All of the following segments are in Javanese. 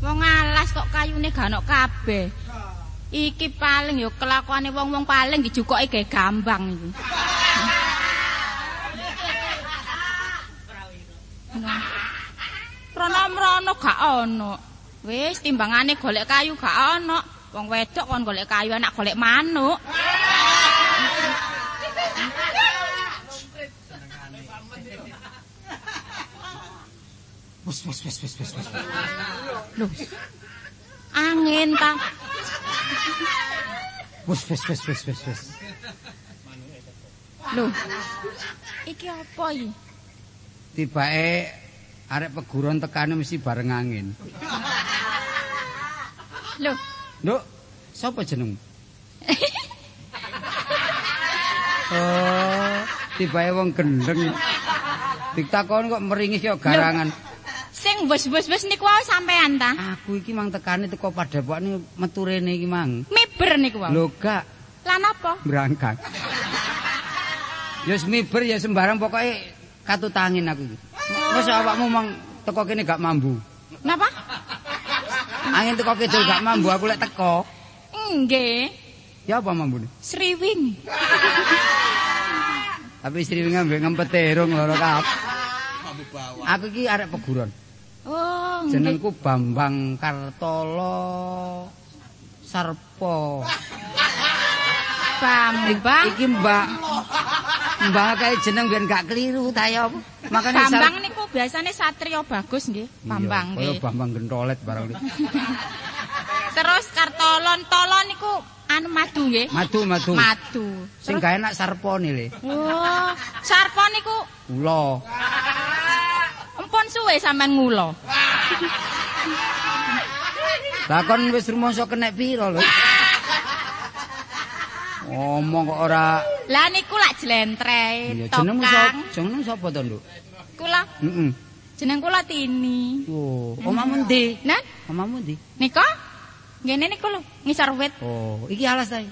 Wong alas kok kayune gak ono kabeh. Iki paling ya kelakuane wong-wong paling dijukoke gawe gambang iki. Rono-rono gak ono. Wis timbangane golek kayu gak ono. Wong wedok kon golek kayu anak golek manuk. Wes. Loh. Angin ta. Wes. Loh. Iki apa iki? Tibake arek peguron tekane mesti bareng angin. Loh. Nduk, sapa jenengmu? Oh, tibake wong gendeng. Ditakon kok meringis kok garangan. Sing wis niku wae sampean ta? Aku iki mang tekane teko Padepokan metu rene iki mang. Miber niku wae. Lho gak. Lah napa? Berangkat. Ya miber ya sembarang pokoke katutangin aku iki. Wes awakmu mang teko kene gak mambu. Napa? Angin teko kidul gak mambu aku lek teko. Nggih. Ya apa mambune? Sriwing. Tapi sriwing ambek ngempete rung loro kabeh. Aku iki arek peguron. Oh, jenengku Bambang Kartolo Sarpo. Bambang. Iki Mbak kae jeneng ben gak keliru ta ya. Makane Bambang niku biasane satriya bagus nggih, Bambang nggih. Kaya Bambang Gentolet barang niku. Terus Kartolon Tolon niku anu madu nggih. Madu. Sing gak enak sarpone le. Oh, sarpo niku ula. Empun suwe sampean ngulo. Lah kon wis rumangsa kenek pira lho? Ngomong kok ora. Lah niku lak jlentreh. Jenengmu sapa to, Nduk? Kula. Heeh. Jeneng kula Tini. Oh, omahmu ndi? Nah, omahmu ndi? Nika? Ngene niku lho, ngisor wit. Oh, iki alas ta.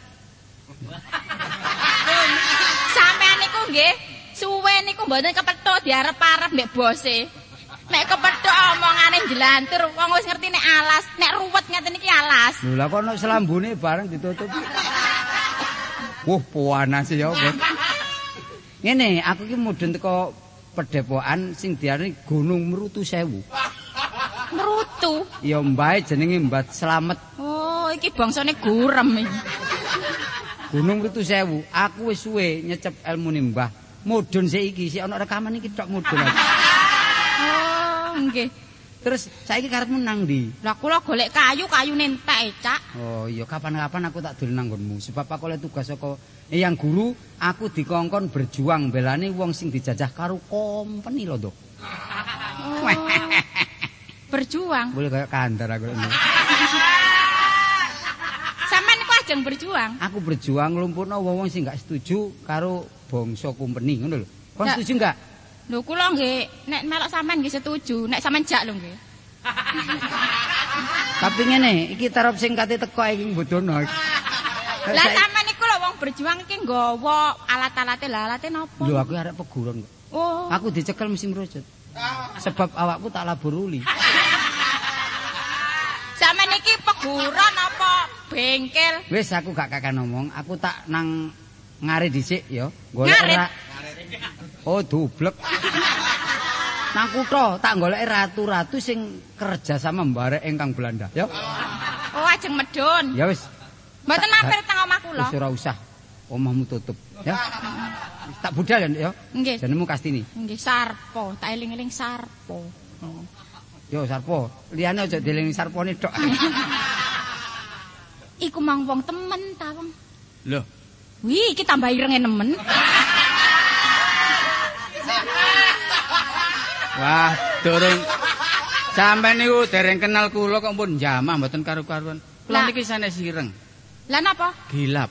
Sampean niku nggih, suwe niku mboten kepethuk diarep-arep mbek bose. Nek kepethuk omongane jelantur, wong wis ngerti nek alas, nek ruwet ngeten iki alas. Lho lah kok ono selambune bareng ditutup. Wah, panas ya apa. Ngene, aku iki mudhun teko Padepokan sing diarani Gunung Merutu Sewu. Merutu. Ya mbae jenenge Mbah Slamet. Oh, iki bangsane gurem iki. Gunung Merutu Sewu. Aku wis suwe nyecep elmune Mbah. Mudhun sik iki, sik ana rekaman iki tok mudhun. Oh, nggih. Terus saiki karepmu nang ndi? Lah kula golek kayu-kayune entek, Cak. Oh, iya kapan-kapan aku tak dolen nang nggonmu. Sebab aku oleh tugas saka Eyang Guru, aku dikongkon berjuang belani wong sing dijajah karo company lho, Nduk. Oh. Berjuang. Boleh kayak kandar aku ini. Sampeyan niku ajeng berjuang. Aku berjuang nglumpukno wong-wong sing gak setuju karo bangsa company ngono lho. Kon setuju enggak? Lho kula nggih nek melok sampean nggih setuju, nek sampean jak lho nggih. Tapi ngene, iki tarep sing kate teko iki mbodono. Lah sampean niku lho wong berjuang iki nggawa alat-alate, lah alate napa? Lho aku arek peguron kok. Oh. Aku dicekel mesti merujut. Sebab awakku tak labur uli. Sampeyan iki peguron apa bengkel? Wis aku gak kakek ngomong, aku tak nang ngare dhisik ya, golek ora. Oh, dublek. Nang kutha tak golek ratu-ratu sing kerja sama mbarek ingkang Belanda, ya. Oh, ajeng medun. Ya wis. Mboten mampir teng omah kula. Wis ora usah. Omahmu tutup, ya. Tak budal ya, Nggih. Jenengmu Kastini. Nggih, Sarpo, tak eling-eling Sarpo. Yo Sarpo, liyane aja dieling Sarpone tok. Iku mang wong temen ta, Wong. Lho. Wih, iki tambah irenge nemen. Wah, durung sampean niku dereng kenal kula kok pun jamah mboten karu-karuan. Kula niki sanes ireng. Lah napa? Gilap.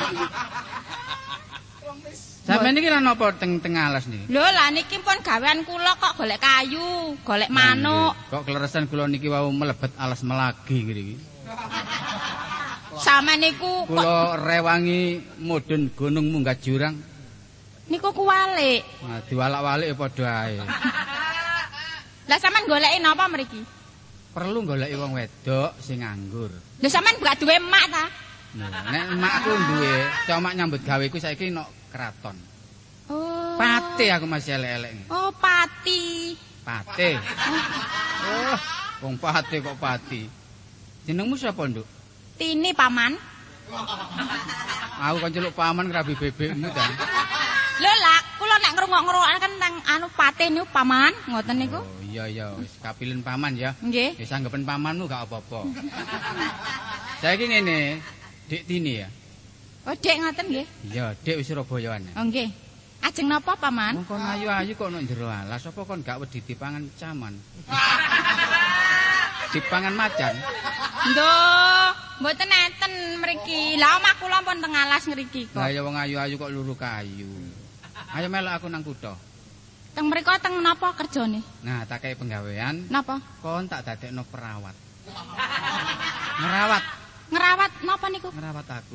Sampeyan niki lan napa teng alas niki? Lho, lah niki pun gawean kula kok golek kayu, golek manuk. Kok kleresan kula niki wau mlebet alas melagi niki. Sampeyan niku kula rewangi mudhun gunung munggah jurang. Niku kuwalik. Nah, diwalak-walik padha ae. Lah sampean goleki napa mriki? perlu goleki wong wedok sing nganggur. Lho sampean gak duwe emak ta? Nek emakku duwe, cuma nyambut gawe ku saiki nok keraton. Oh. Pate aku masih elek-elek. Oh, pati. Pate. Oh, wong pate kok pati. Jenengmu sapa, Nduk? Tini paman. Aku kan celuk paman krabi bebekmu ta. Lho lah, kula nek ngrungok-ngrungokan nang anu pate niku paman, ngoten niku. Oh iya wis kapilen paman ya. Nggih. Wis anggepen pamanmu gak apa-apa. Saiki ngene, Dik Tini ya. Oh, Dek ngoten nggih. Iya, Dik wis Surabayaan. Oh nggih. Ajeng napa paman? Wong kon ayu-ayu kok nang jero alas, apa kon gak wedi dipangan caman? Dipangan macan. Nduh, mboten enten mriki. Lah omah kula pun teng alas ngriki kok. Lah ya wong ayu-ayu kok luru kayu. Ayo melok aku nang kutho. Teng mriko teng napa kerjane? Nah, tak kei penggawean. Napa? Kon tak dadekno perawat. Ngerawat napa niku? Ngerawat aku.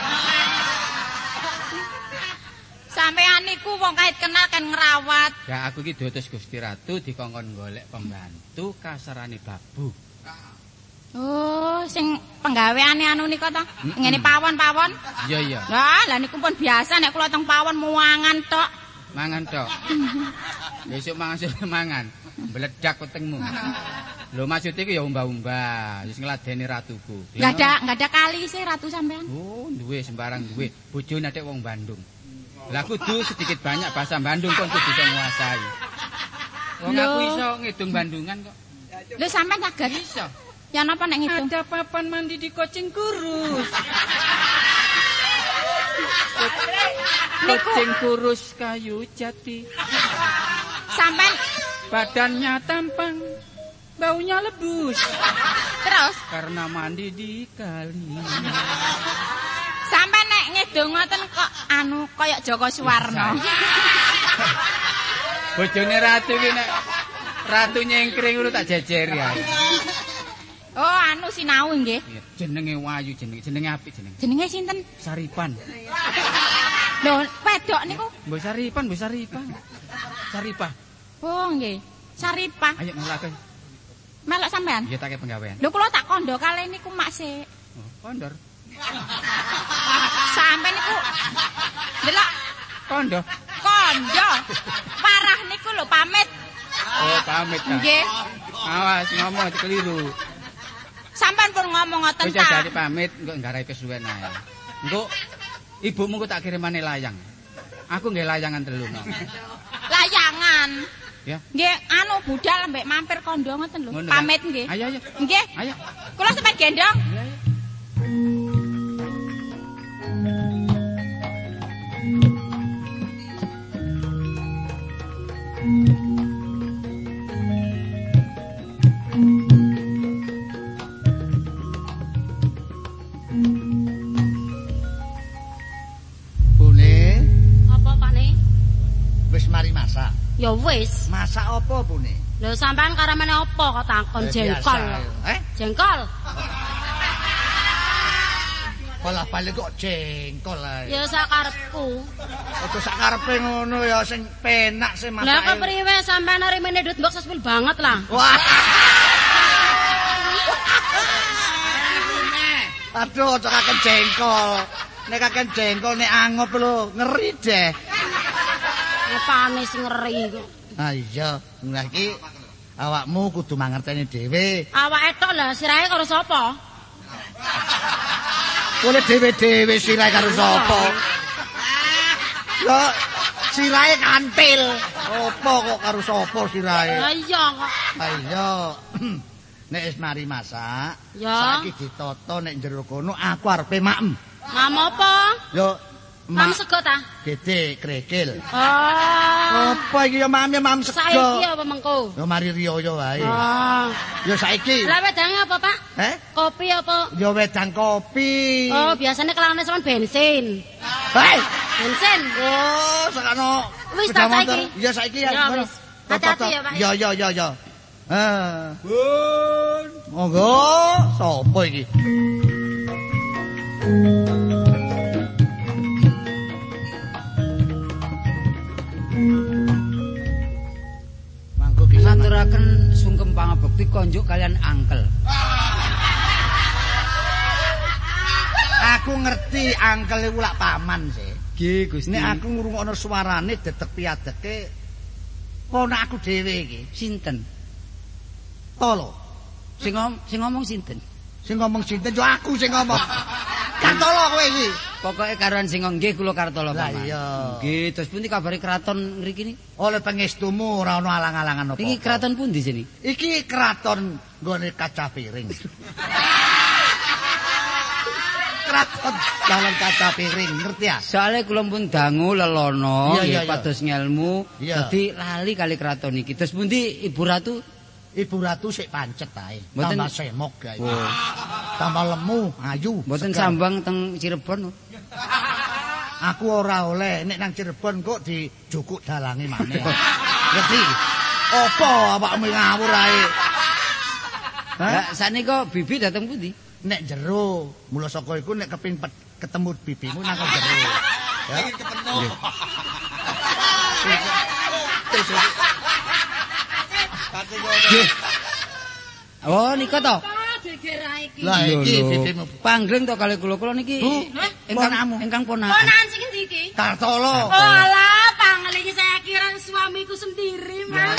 Sampeyan niku wong kait kenal kan ngerawat. Ya aku iki diutus Gusti Ratu dikongkon golek pembantu kasarane babu. Oh, sing penggaweane anu nika ta? Ngene pawon-pawon. Iya. Lah niku pun biasa nek kula teng pawon muangan tok. Mangan tok. Besok mangan sore mangan. Meledak wetengmu. Lho maksud iku ya umbah-umbah, wis ngladeni ratuku. Enggak ada kali sih ratu sampean. Oh, duwe sembarang duwe. Bojone atik wong Bandung. Lah kudu sedikit banyak bahasa Bandung kon kudu bisa nguasai. Wong aku iso ngidung Bandungan kok. Lho sampean saged Iso. Ya napa nek ngidung? Ada papan mandi di Kocing Kurus. Kocing Kurus kayu jati. Sampean Badannya tampang, baunya lebus. terus Karena mandi di kali. sampean nek ngidung ngoten kok anu kaya Joko Suwarno. Bojone ratu ki nek ratu nyengkring ngono tak jejeri ya. Oh, anu sinau nggih. Jenenge Wayu jenenge apik jenenge. Jenenge sinten? Saripan. Lho, wedok niku. Mbok Saripan. Saripah. Oh, nggih. Saripah. Ayo mulake. Melok sampean? Iya tak penggawean. Lho kula tak kondo kali niku mak sik. Oh, kondor. Sampean niku delok Kondo. Parah niku lho pamit. Oh, pamit ta. Nggih. Awas ngomong keliru. Sampean pun ngomong ngoten Wis ta. jadi pamit engko nggarai kesuwen ae. Engko ibumu ku tak kirimane layang. Aku nggih layangan telu. Layangan. Ya. Nggih, anu budal mbek mampir kondo ngoten lho. Ngono, Pamit kan? nggih. Ayo. Nggih. Ayo. Kula sampeyan gendong. Ayo. Bune, Apa Pak Ne? wis mari masak. Ya wis. Masak apa, Bune? Lho sampean karamane apa kok takon jengkol? Jengkol? Pola balik kok jengkol ae. Ya sakarepku. Aja sakarepe ngono ya sing penak sing masak. Lah kepriwe sampean rimene duit mbok sespil banget lah. Wah. Aduh, aja kakek jengkol. Nek kakek jengkol nek angop lho, ngeri deh. Apane sing ngeri kok. Ah iya, nah iki awakmu kudu mangerteni dhewe. Awake tok lah sirahe karo sapa? Boleh dhewe-dhewe sirahe karo sapa? Yo sirahe kantil. Apa kok karo sapa sirahe? Lah iya kok. Ah iya. Nek wis mari masak, Ya. saiki ditoto nek jero kono aku arepe maem. Mam apa? Yo Mam sego ta? gede krekil. Oh. Apa iki ya mam sego? Saiki apa mengko? Yo mari riyo wae. Oh. Yo saiki. Lah wedange apa, Pak? Kopi apa? Yo wedang kopi. Oh, biasanya kelangane sampean bensin. Hei. Bensin. Oh, sakno. Wis tak saiki. Ya saiki ya. Ya wis. Hati-hati ya, Pak. Ya. Bun. Monggo, sapa iki? Mangko ngaturaken sungkem pangabekti konjuk kalian angkel. Aku ngerti angkel iku lak paman sih. Nggih, Gusti. Nek aku ngrungokno suarane dedek piadeke ponak aku dhewe iki. Sinten? Tolo. Sing ngomong sinten? Sing ngomong sinten yo aku sing ngomong. Kartolo kowe iki. Pokoke karuan sing nggih kula Kartolo Lah Paman. iya. Nggih, terus pundi kabare kraton mriki niki? Oleh pangestumu ora ono alang-alangan apa. Iki kraton pundi sini? Iki kraton nggone kaca piring. Kraton dalan kaca piring, ngerti ya? Soale kula pun dangu lelono Iya, nggih pados ngelmu. Iya. Dadi lali kali kraton iki. Terus pundi Ibu Ratu? Ibu Ratu sik pancet ae. Mboten- Tambah semok gae. Oh. Tambah lemu, ayu. Mboten segar. sambang teng Cirebon. Aku ora oleh nek nang Cirebon kok dijukuk dalange maneh. Ngerti? Apa awakmu ngawur ae? Lah saknika Bibi dateng pundi? Nek jero, mula saka iku nek kepin ketemu bibimu nang jero. Ya. Nggih. Oh, nika to. Iki. Lah iki Lho, lho. bibimu. Panggring to kali kula niki. Bu, ponakmu. Ingkang ponakan. Ponakan sing ndi iki? Kartolo. Oh alah, panggil iki saya kira suamiku sendiri, Mas.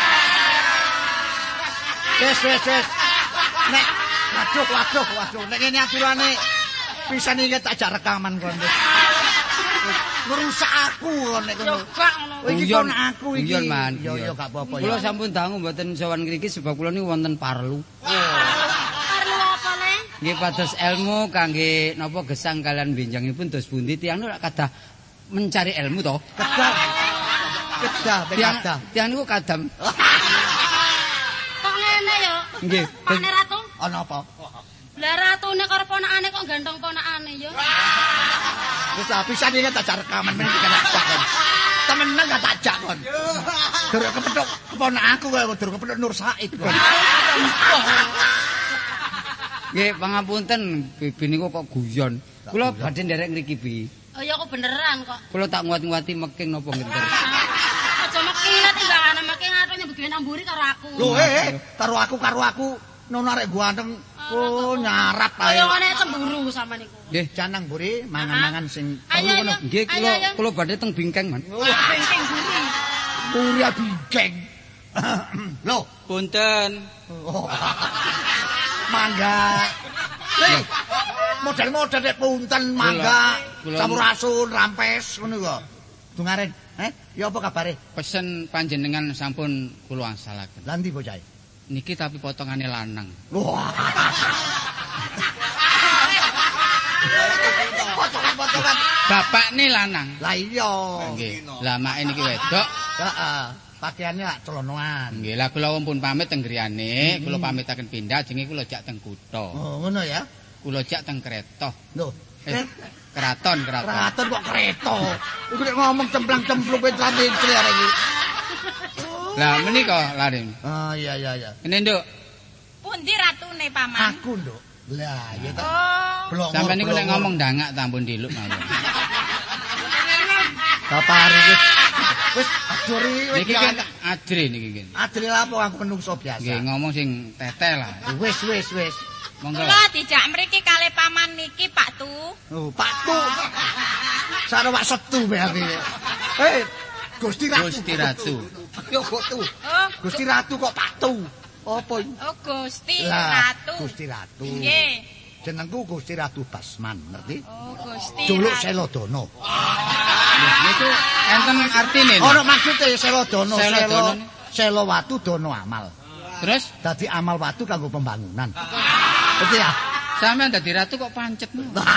Wes. Nek waduh. Nek ngene aturane pisan iki tak jak rekaman kon. Ngerusak aku kon nek ngono. Coba ngono. Oh, iki Guyon. kon aku iki. Guyon, Man. Yo gak apa-apa Kula ya. sampun dangu mboten sowan ngriki sebab kula niku wonten parlu. Perlu apa, Le? Nggih pados ilmu kangge napa gesang kalian benjangipun dos pundi tiyang niku kadah mencari ilmu to. Kedah, Tiyang niku kadam. Kok ngene ya? Nggih. Pak Ratu? Ana apa? Lah ratune karo ponakane kok gantong ponakane ya. Wis pisan iki tak jak rekaman men iki tak kon. Temenan gak tak jak kon. Durung kepethuk keponak aku kok durung kepethuk Nur Said kon. Nggih, pangapunten Bibi niku kok guyon. Kula badhe nderek ngriki Bi. Oh ya kok beneran kok. Kula tak nguat-nguati meking napa ngenter. Aja mekinat timbangane meking atau nyebut duwe namburi karo aku. Lho karo aku nono arek ganteng. Oh nyarap ae. Kaya ngene cemburu sama niku. Nggih, Canang buri mangan-mangan sing Ayo, ngono. ayo. nggih kula badhe teng bingkeng, Man. Bengkeng buri. Buri bingkeng. Lho, Punten. oh. Mangga. Model-model nek punten mangga, Kula- sampurasun, rampes ngono kok. Dungaren, ya apa kabare? Pesen panjenengan sampun kula angsalaken. Lah ndi bocah? Niki tapi potongane lanang. Wah. Potongan-potongan. Bapakne lanang. Lah iya. Nggih. Lah make niki wedok. Heeh. Pakaiannya lak celonoan. Nggih, lah kula pun pamit teng griyane, kula pamitaken pindah jenenge kula jak teng kutha. Oh, ngono ya. Kula jak teng Kreta. Lho, Keraton. Kraton kok kereta. Iku nek ngomong cemplang-cemplung kowe tramil arek iki. Lah menika lare. Ah iya. Ini Nduk, Pundi ratune paman? Aku, Nduk. Lah, ya ta. Oh, Blongor. sampeyan niku nek ngomong dangak tampun diluk mawon. Bapari wis. Wis ajuri wis. Niki kan ajri niki kan. Adri lapo aku menungso biasa. Nggih, ngomong sing teteh lah. Wis. Monggo. kula dijak mriki kalih paman niki Pak Tu. Oh, Pak Tu. Sarawak Setu berarti. Gusti Ratu. Gusti Ratu. Yo kok Tu. Oh, Gusti Ratu kok Pak Tu. Apa iki? oh Gusti Lah, Ratu. Gusti Ratu. Nggih. Jenengku Gusti Ratu Basman, ngerti? Oh, Gusti Juluk Ratu. Selodono. Niku enten artine. Ora maksude Selodono, Selodono. Selo watu dono amal. Terus Dadi amal watu kanggo pembangunan. Ngerti ya? sampean dadi ratu kok pancet.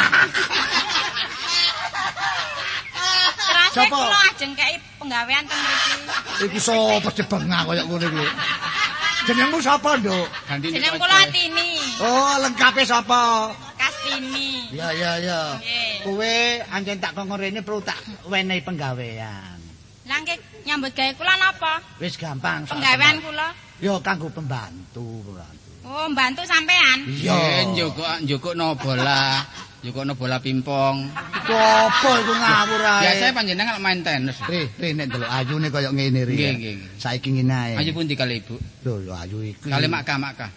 Terus Sapa? kula ajeng kei penggawean teng mriki. Iki sapa debengah kaya ngono iki? Jenengmu sapa, Nduk? Ganti Jeneng kula Tini. Oh, lengkape sapa? Kastini. Ya. Nggih. Kowe anjen tak kongkon rene perlu tak wenehi penggawean. Lah nggih nyambut gawe kula napa? Wis gampang. soal Penggawean pembantu. kula. Ya kanggo pembantu. Oh, mbantu sampean. Iya. Njukuk no bola. Ya kok ono bola pingpong. Apa iku ngawur ae. Biasane panjenengan main tenis. Ri nek ndelok ayune kaya ngene ri. Nggih. Saiki ngene ae. Ayu pundi kali Ibu? Lho ayu iki. Kali Makka.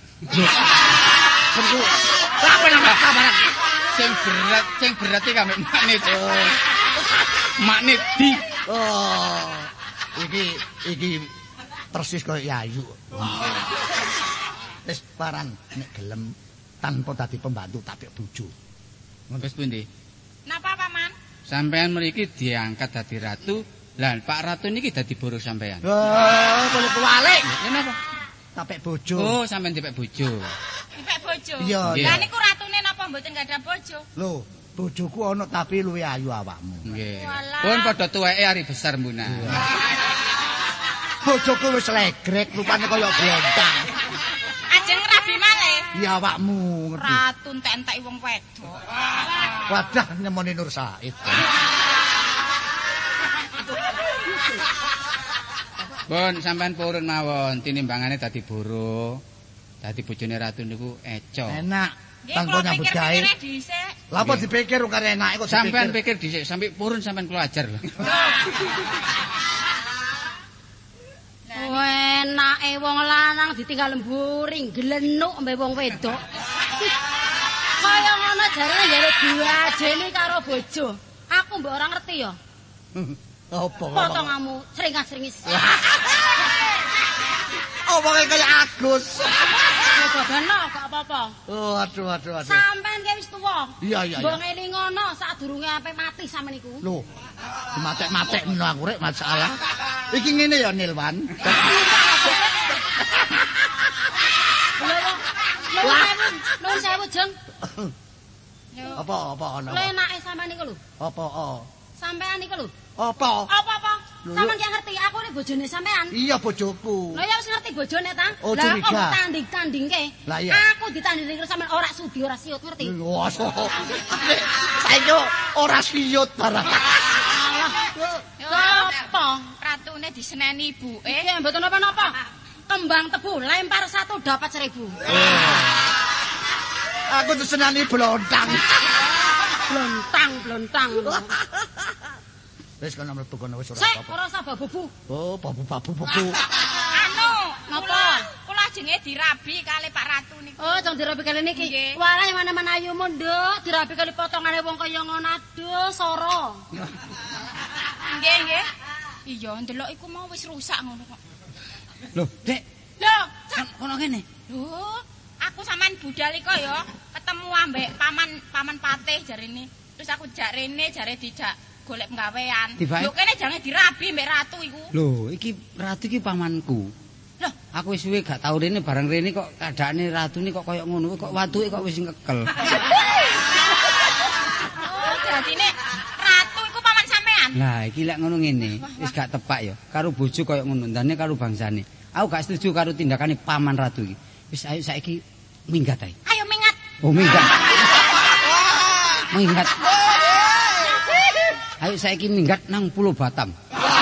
Apa Makka barang? Sing berat iki kami maknit. Maknit di. Oh. Iki persis kaya ayu. Wis paran nek gelem tanpa dadi pembantu tapi bojo. Wis pundi? Napa Paman? Sampean mriki diangkat dadi ratu, lah Pak Ratu niki dadi boros sampean. Oh, boleh kuwalik. Ya napa? Tapek bojo. Oh, sampean dipek bojo. Dipek bojo. Iya. Lah niku ratune napa mboten gadah bojo? Lho, bojoku ana tapi luwih ayu awakmu. Nggih. Walah. Pun padha tuweke ari besar mbuna. Bojoku wis legrek rupane kaya blontang. Ajeng rabi malih. Ya awakmu ngerti. Ratu entek-enteki wong wedok. Wadah nyemoni Nur Said. Pun sampean purun mawon tinimbangane dadi boro. Dadi bojone ratu niku eco. Enak. Nggih, Tanpa kula nyambut gawe. pikir-pikire dhisik. Lah apa dipikir karo enake kok Sampean pikir dhisik sampai purun sampean kula ajar lho. Enake wong lanang ditinggal mburing glenuk mbek wong wedok. Kaya ngono jarene jare duajeni karo bojo. Aku mbok ora ngerti ya. Apa? Potonganmu seringas-seringis. Omongnya kaya Agus. Bogano gak apa-apa. Oh, aduh. Sampeyan ki wis tuwa. Iya. Mbok ngeling ngono sadurunge ape mati sampeyan iku. Loh, matek-matek ngono aku rek masalah. Iki ngene ya Nilwan. Nuwun sewu, Jeng. Apa ana? Lha enake sampeyan niku lho. Apa? Sampeyan niku lho. Apa? Apa-apa? Lho, Sampeyan ki ngerti aku ini bojone sampeyan. Iya bojoku. Lah ya wis ngerti bojone ta? Oh, Lah curiga. kok tanding-tandingke. Lah iya. Aku ditandingi karo sampeyan ora sudi ora siut ngerti. Wah, saiki ora siyut barang. Apa? Ratune diseneni ibuke. Eh mboten napa-napa. Kembang tebu lempar 1 dapat 1000. Aku disenani blontang. Blontang. Wis kono mlebu kono wis ora Sik, apa-apa. ora usah babu. Oh, babu-babu. Anu, Napa? Kula ajenge dirabi kali Pak Ratu niku. Oh, jang dirabi kali niki. Nggih. Walah yang mana-mana ayumu, Nduk. Dirabi kali potongane wong kaya ngono aduh, soro. Nggih. Iya, ndelok iku mau wis rusak ngono kok. Loh, Dek, Lho, kan kono kene. lho, aku sampean budal iko ya, ketemu ambek paman Patih jarene. Terus aku jak rene jare dijak golek penggawean. Tibae. Lho kene jangan dirabi mbek Ratu iku. Loh, iki ratu iki pamanku. Loh, Aku wis suwe gak tau rene bareng rene kok kadane ratu ni kok koyo ngono kok watuke kok wis ngekel. oh dadine Ratu iku paman sampean. Lah iki lek ngono ngene, wis gak tepak ya. Karo bojo koyo ngono, ndane karo bangsane. Aku gak setuju karo tindakane paman ratu iki. Wis ayo saiki minggat ae. Ayo mingat. Oh, minggat. Minggat. Ayo saiki minggat nang Pulau Batam.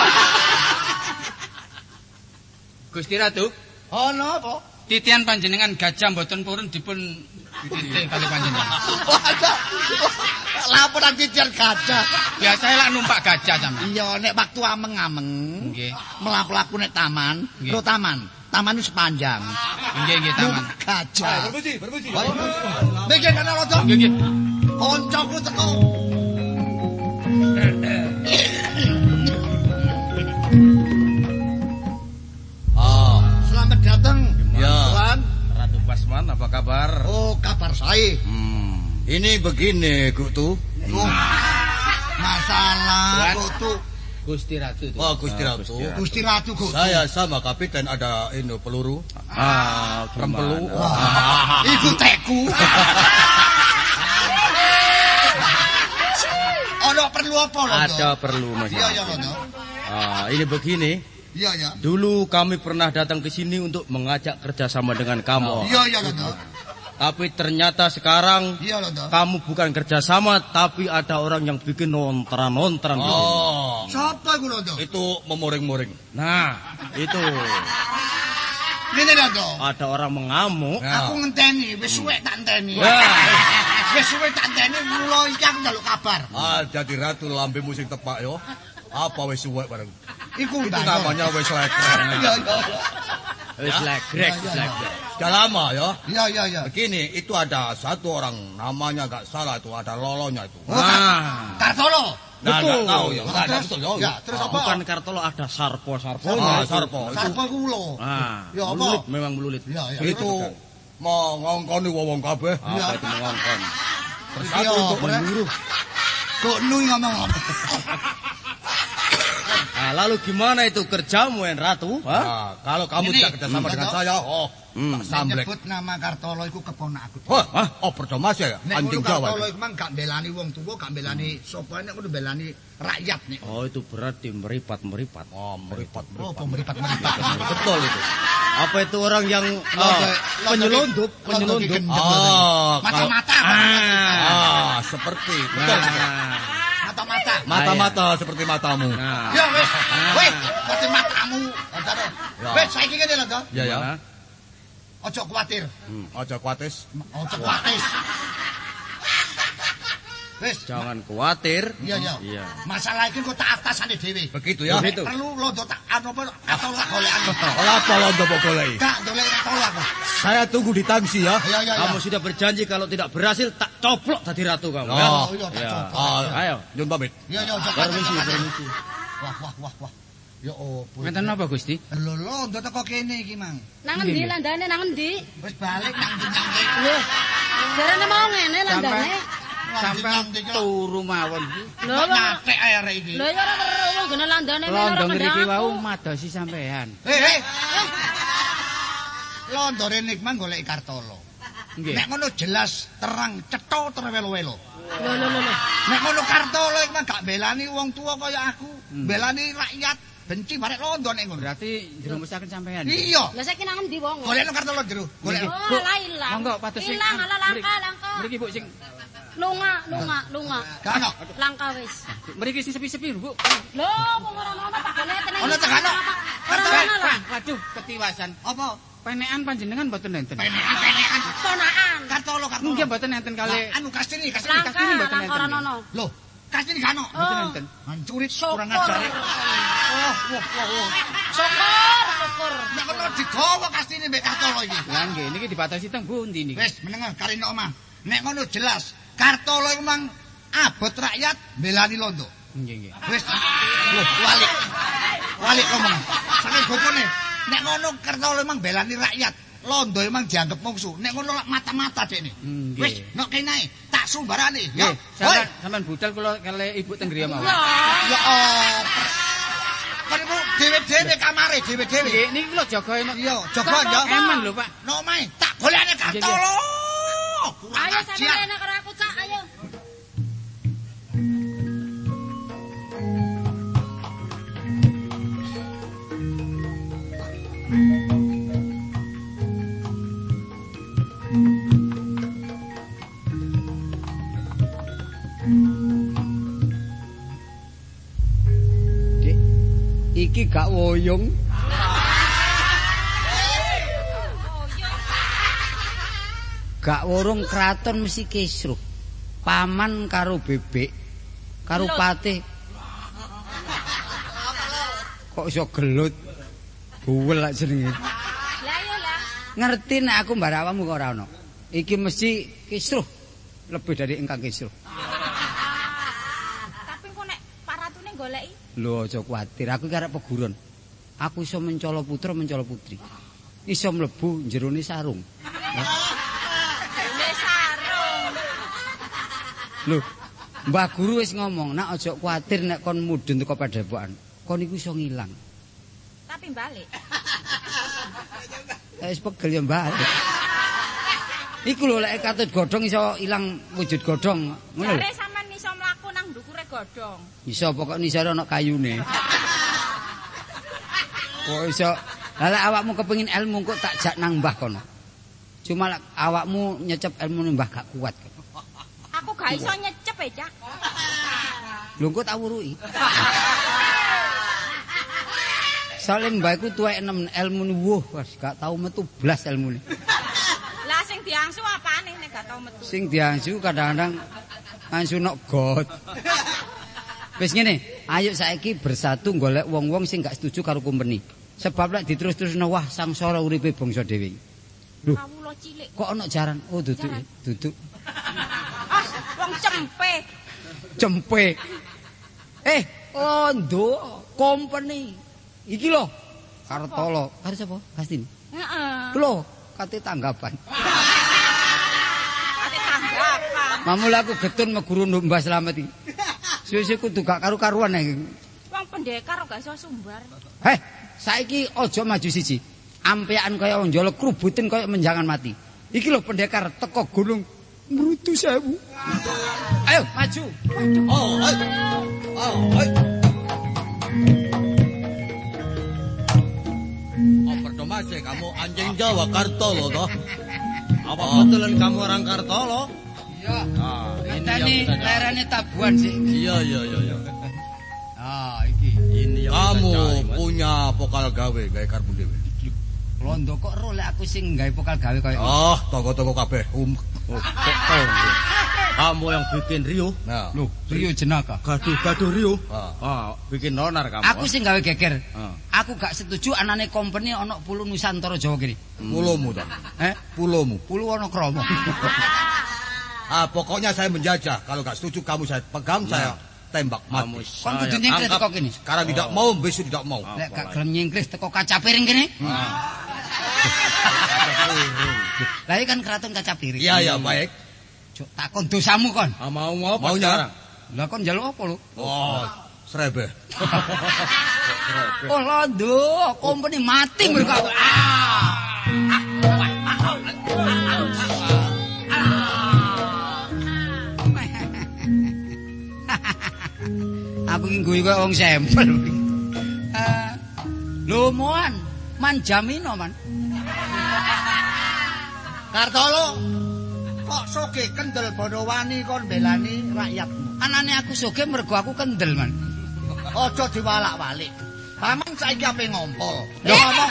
Gusti Ratu, Ono apa? titian panjenengan gajah mboten purun dipun titih kali panjenengan. Waduh. Laporan titian gajah. Biasane lak numpak gajah sampean. Iya, nek waktu ameng-ameng. Nggih. Mlaku-laku nek taman. Nggih. Lho taman. Taman itu sepanjang. Nggih taman. Gajah. Berpuji. Mikir kana rada. Nggih. Koncoku teko. Selamat datang. Ya. Tuan. Ratu Pasman, apa kabar? Oh, kabar saya. Ini begini, Gutu. Masalah Tuan. Gotu. Gusti Ratu itu. Oh, Gusti Ratu. Gusti Ratu Gotu. Saya sama kapiten ada ini peluru. Rempelu. Iku teku. Ono perlu apa lho? Ada perlu, Mas. Iya, Londo. Ini begini. Iya. Dulu kami pernah datang ke sini untuk mengajak kerjasama dengan kamu. Iya, Londo. Tapi ternyata sekarang Iya, Londo. kamu bukan kerjasama, tapi ada orang yang bikin nontran-nontran. Oh. Siapa iku Londo? Itu memoring-moring. Nah, itu Ngene Londo. ada orang mengamuk. Aku ngenteni, wis suwek tak enteni. Wah, Wis suwe tak enteni mula iki aku njaluk kabar. Ah, jadi ratu lambemu sing tepak yo. Apa wis suwek bareng? Iku Itu namanya wis legrek. Iya, iya. Wis legrek, wis legrek. Sudah lama ya. Iya, iya, iya. Begini, itu ada satu orang namanya enggak salah itu, ada lolonya itu. Kartolo. Nah, betul. enggak tahu ya. Enggak ada betul ya. Ya, terus apa? Bukan Kartolo ada Sarpo-Sarpo. Ah, Sarpo. Sarpo kulo. Ah, Ya, apa? melulit, memang melulit. Iya, iya. Itu mau ngongkoni wong kabeh. Apa itu mengongkon? Bersatu untuk menyuruh. Kok nui ngomong. Nah, lalu gimana itu kerjamu, En Ratu? Hah? Nah, kalau kamu Ini, tidak kerjasama dengan saya, tak samblek. Nyebut nama Kartolo iku keponakku. Hah? Oh, percuma ya? Nek Anjing ngono Jawa. Kartolo iku mang gak belani wong tuwa, gak belani sapa nek kudu belani rakyat nek. Oh, itu berarti meripat-meripat. Oh, meripat. Oh, pemeripat-meripat. Betul itu. Apa itu orang yang penyelundup? Penyelundup. Mata-mata. Seperti. Betul. Mata-mata. Mata-mata seperti matamu. Nah, Ya wis. Wis, seperti matamu. Wis saiki ngene lho, Toh. Ya, ya. Ojo kuwatir. Ojo kuatis. Ojo kuwatis. Wis. jangan khawatir. Iya, iya. Iya. Masalah iki kok tak atasane dhewe. Begitu ya. Begitu. Perlu londo tak anu apa atau tak golekan. Ora apa londo mbok goleki. Gak golek Kartolo aku. Saya tunggu di tangsi ya. Iya, iya, iya. Kamu sudah berjanji kalau tidak berhasil tak coplok tadi ratu kamu. ya? Oh, iya, tak Ya. coba. Ayo. Nyun pamit. Iya, iya, ojo Permisi, kuwatir. permisi. Wah. Ya opo. Ngeten napa Gusti? Lho londo teko kene iki, Mang. Nang endi landane nang endi? Wis balik nang ndi. Lho. Jarane mau ngene landane. Sampai turu mawon iki. Lho, Nyatek ae arek iki. lho ya ora weruh wong gene landane Londo mriki wau madosi sampean. Hei. Londo rene mang golek Kartolo. Nggih. Nek ngono jelas terang cetha terwelo-welo. Lho. Nek ngono Kartolo iki mang gak belani wong tua kaya aku, belani rakyat, benci barek Londo nek ngono. Berarti dirumusaken sampean. Iya. Lah saiki nang endi wong? Golekno Kartolo jero. Golek. Oh, lah ilang. Monggo pados sing Ilang ala langka. Mriki Bu sing Lunga. Gak ono. Langka wis. mriki sing sepi-sepi Bu. Lho, wong ora ono tak golek Ono tegano. Ora ono lah. Waduh, ketiwasan. Apa? Penekan panjenengan mboten enten. Penekan. Ponakan. Kartolo. Nggih mboten enten kalih. Anu Kastini. Langka mboten enten. ora ono. Loh, Kastini gak ono. Mboten enten. Hancurit Syukur. kurang ajar. Wah. Syukur. Nek ngono digawa Kastini mbek Kartolo iki. Lah nggih niki dibatasi teng pundi niki? Wis meneng karine omah. Nek ngono jelas Kartolo iku mang abot rakyat belani Londo. Nggih. Wis. Loh, walik. Walik ngomong. Saking gopone. Nek ngono Kartolo emang belani rakyat. Londo emang dianggap mungsuh. Nek ngono lak mata-mata dekne. Nggih. Wis, nok kene tak sumbarane. Nggih, Woi. sampean budal kula kali Ibu teng griya mawon. Ya oh. Kan ibu dhewe-dhewe kamare dhewe-dhewe. Nggih, niki kula jaga enak. Iya, coba ya. Eman lho, Pak. Nok mae tak golekane Kartolo. Ayo sampeyan enak karo aku cak ayo. Dik, iki gak woyong. Gak worong kraton mesti kisruh. Paman karo bebek karo patih. Kok iso gelut? Buwel lak jenenge. Lah yo lah. Ngerti nek aku mbarek awakmu kok ora ono. Iki mesti kisruh. Lebih dari ingkang kisruh. Tapi kok nek Pak Ratune goleki Lho aja kuwatir, aku iki arep peguron. Aku iso mencolo putra, mencolo putri. Iso mlebu jerone sarung. dhewe sarung. Lho, Mbah Guru wis ngomong, nak aja kuwatir nek kon mudhun teko padepokan. Kon iku iso ngilang. Tapi balik. Wis pegel ya balik. Iku lho lek katut godhong iso ilang wujud godhong. Ngono lho. Jare sampean iso mlaku nang ndukure godhong. Iso pokok nisare ana kayune. Kok iso. Lah lek awakmu kepengin ilmu kok tak jak nang Mbah kono. Cuma lek awakmu nyecep ilmu Mbah gak kuat. Aku gak iso nyecep e, Cak. Lho kok tak wuruki. Soale Mbah iku tuwek enem ilmune wuh, wis gak tau metu blas ilmune. Lah sing sing diangsu apane nek gak tau metu? Sing diangsu kadang-kadang angsu nok got. Wis ngene, ayo saiki bersatu golek wong-wong sing gak setuju karo company. Sebab lek diterus-terusno wah sangsara uripe bangsa dhewe. Lho, Kawula cilik. kok ana jaran? Oh, duduk. Ah, wong cempe. Cempe. Londo company. Iki lho, Kartolo. Karo sapa? Kastin. Heeh. Lho, kate tanggapan. Ate tanggapan. Mamula aku getun meguru Mbah Slamet iki. Suwe-suwe kudu gak karu-karuan iki. Wong pendekar gak iso sumbar. Saiki aja maju siji. Ampekan kaya wong jolok krubutin kaya menjangan mati. Iki lho pendekar teko gunung Mrutu 1000. Ayo maju. Masih kamu anjing Jawa Kartolo toh? Apa betulan kamu orang Kartolo? Iya. Ah, Ini lerane tabuhan sih. Iya. Ah, iki. Ini yang Kamu kita cari, Mas. punya pokal gawe karbu dhewe. Londo kok ro lek aku sing gawe pokal gawe kaya. Toko-toko kabeh. Kamu yang bikin Rio. Nah, Lho, Rio jenaka. Gaduh Rio. Ah. Bikin nonar kamu. Aku sing gawe geger. Ah. Aku gak setuju anane company ana Pulau Nusantara Jawa kene. pulomu toh. Pulomu. Pulau ana kromo. Pokoknya saya menjajah. Kalau gak setuju kamu saya pegang, saya tembak Kamu mati. Kon kudu nyengkris teko kene. Sekarang tidak mau, besok tidak mau. Lek gak gelem nyengkris teko kaca piring kene. Lah iki kan keraton kaca piring. Iya, baik. Jok takon dosamu kon. Mau apa Maunya? sekarang? Lah kon njaluk apa lho? Srebe. Oh Londo, company mati mereka. Aku iki guyu kaya wong sampel. Lho man jamino man. Kartolo, kok soge kendel Bonowani kon belani rakyatmu? Anane aku soge mergo aku kendel man. Aja diwalak-walik. Paman saiki ape ngompol. Ngomong.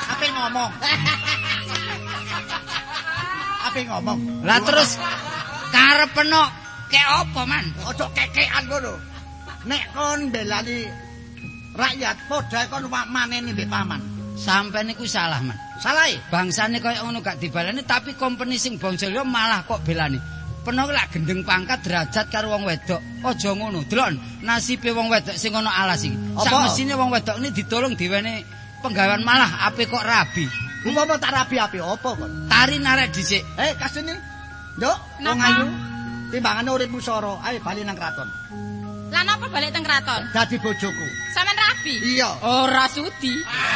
Ape ngomong. Lah terus karepno kek apa man? Aja kekekan ngono. Nek kon belani rakyat padha kon maneni mbek paman. Sampai niku salah man. Salah e. Bangsane kaya ngono gak dibaleni tapi company sing bangsa liya malah kok belani. Peno lak gendeng pangkat derajat karo wong wedok. Aja ngono. Delok nasibe wong wedok sing ana alas iki. Sak mesine wong wedok ini ditolong diwene penggawean malah ape kok rabi. Umpama tak rabi ape apa kon? Tari narek dhisik. Kasene. Nduk, wong ayu. Timbangane uripmu soro, ayo bali nang kraton. Lah napa balik teng kraton? Dadi bojoku. Sampeyan rabi? Iya. Ora sudi.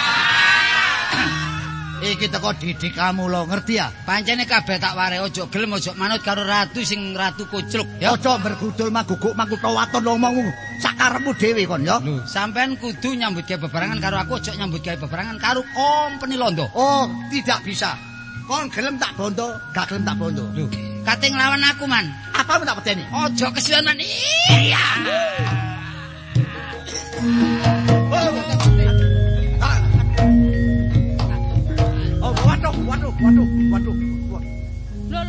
Iki teko didik kamu lho, ngerti ya? Pancene kabeh tak ware ojo gelem ojo manut karo ratu sing ratu kucluk ya. Aja bergudul maguguk mangkutha waton ngomongmu. Sakarepmu dhewe kon ya. Lho, sampean kudu nyambut gawe bebarengan karo aku, ojo nyambut gawe bebarengan karo company Londo. Oh, tidak bisa. Kon gelem tak bondo, gak gelem tak bondo. Lho, kate nglawan aku man. Apa tak pedeni? Ojo kesian man. Iya. Waduh. Loh.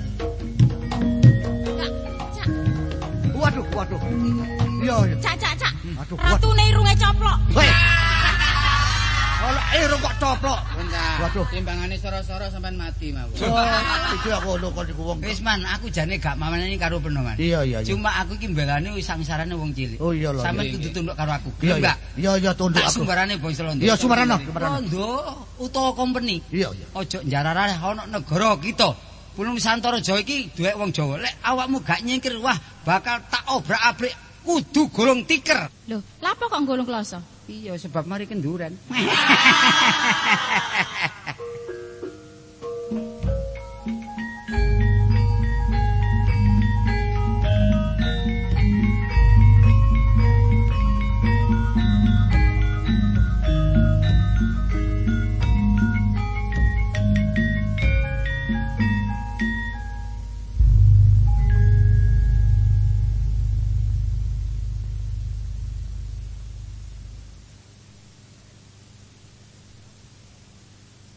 Waduh. Iya. Cak. Aduh, Ratune irunge coplok. Hei. Ora irung kok coplok. Waduh. Timbangane soro-soro sampean mati mawon. Iki aku ngono kon iku wong. Wis man, aku jane gak mamani karo peno man. Iya. Cuma aku iki mbelane wis sangsarane wong cilik. Oh iya lho. Sampeyan kudu tunduk karo aku. Iya. Enggak. Iya tunduk Tak aku. sumbarane bangsa Londo. Iya sumarana. Londo utawa company. Iya. Ojo njararane ana negara kita. Pulau Nusantara Jawa iki duwek wong Jawa. Lek awakmu gak nyingkir, wah bakal tak obrak-abrik. Kudu golong tiker. Lho, lha apa kok golong kloso? Iya sebab mari kenduran.